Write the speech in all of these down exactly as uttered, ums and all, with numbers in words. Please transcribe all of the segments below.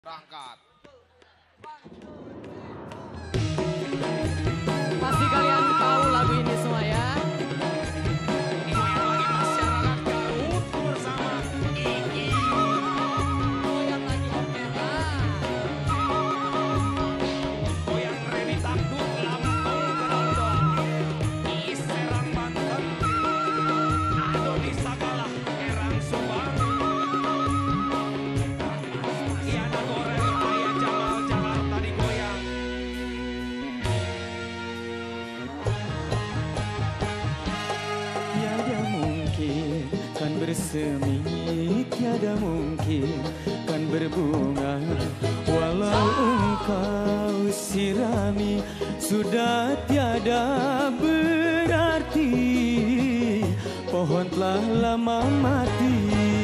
Berangkat. Pasti kalian tahu lagu ini semua ya. Goyang lagi masyarakat Garut bersama Iki. Goyang lagi orkestra. Goyang Reni Takdut Lampung Gerondong. Di Serang Banten. Adoni Sagala Erang Subang. Iana Goreng Ayah Jamal Jakarta digoyang. Tiada mungkin kan bersemi, tiada mungkin kan berbunga. Walau engkau sirami, sudah tiada berarti. Pohon telah lama mati,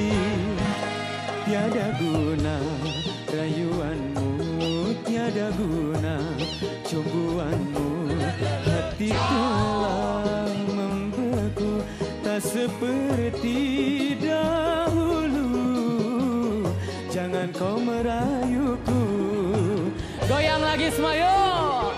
tiada guna rayuanmu, tiada guna cumbuanmu. Hati telah membeku, tak seperti dahulu. Jangan kau merayuku. Goyang lagi semua yuk.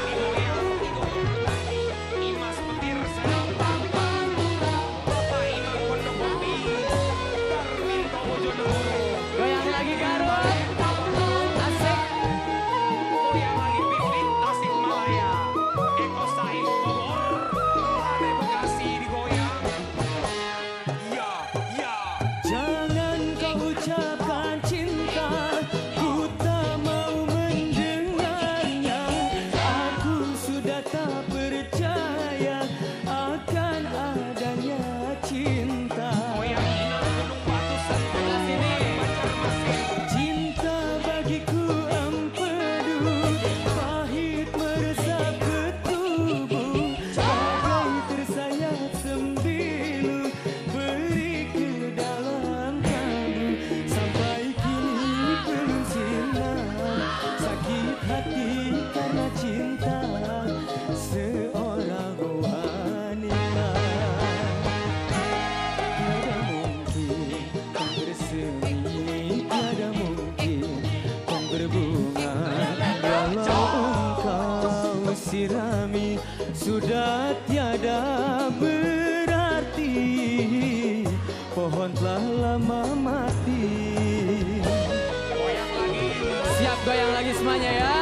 Imas Petir Serang Banten. Bapak Imam Pondok Kopi. Darwin Bojonegoro. Goyang lagi Garut. Asik. Goyang lagi Pipit Tasikmalaya. Eko Said Bogor. Lade Bekasi digoyang. Ya, ya. Jangan kau ucapkan cinta, ku tak mau mendengarnya. Aku sudah tak percaya akan adanya cinta. Goyang Inang Gunung Batu Sentul. Sini. Banjarmasin. Cinta bagiku empedu, pahit meresap ke tubuh, bagai tersayat sembilu, beri ke dalam kalbu. Sampai kini belum sirna, sakit hati karena cinta seorang wanita. Tiada mungkin kan bersemi, tiada mungkin kan berbunga. Walau engkau sirami, sudah tiada berarti. Pohon telah lama mati. Goyang lagi. Siap goyang lagi semuanya ya.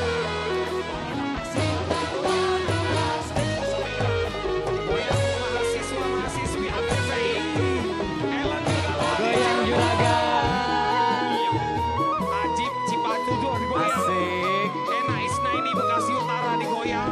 Goyang mahasiswa-mahasiswi A P S I. Ellen Galawati. Goyang juragan. Ajib Cipatudur digoyang. Asik. Ena Isnaini Bekasi Utara digoyang.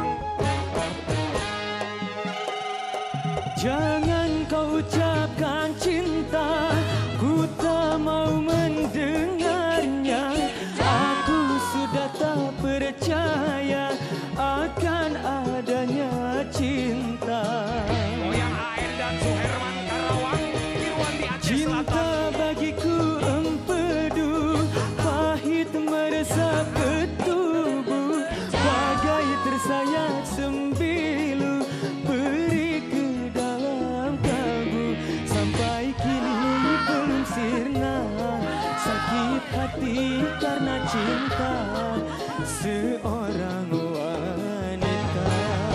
Jangan kau ucapkan cinta, ku tak mau mendengarnya. Aku sudah tak percaya akan adanya cinta. Goyang A N dan Suherman Karawang. Irwandi Aceh Cinta Selatan. bagiku empedu, pahit meresap ke tubuh, bagai tersayat sembilu, beri ke dalam kalbu. Sampai kini belum sirna, sakit hati karena cinta seorang wanita.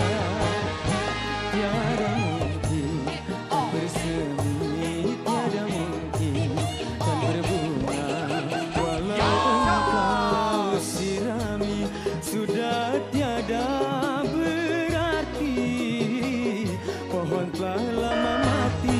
Tiada mungkin kan bersemi, tiada mungkin kan berbunga. Walau engkau sirami, sudah tiada berarti. Pohon telah lama mati.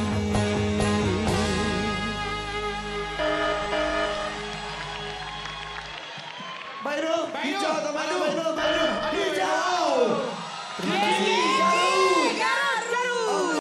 Bayrul, hijau teman Bayrul, Bayrul, hijau. Terima kasih.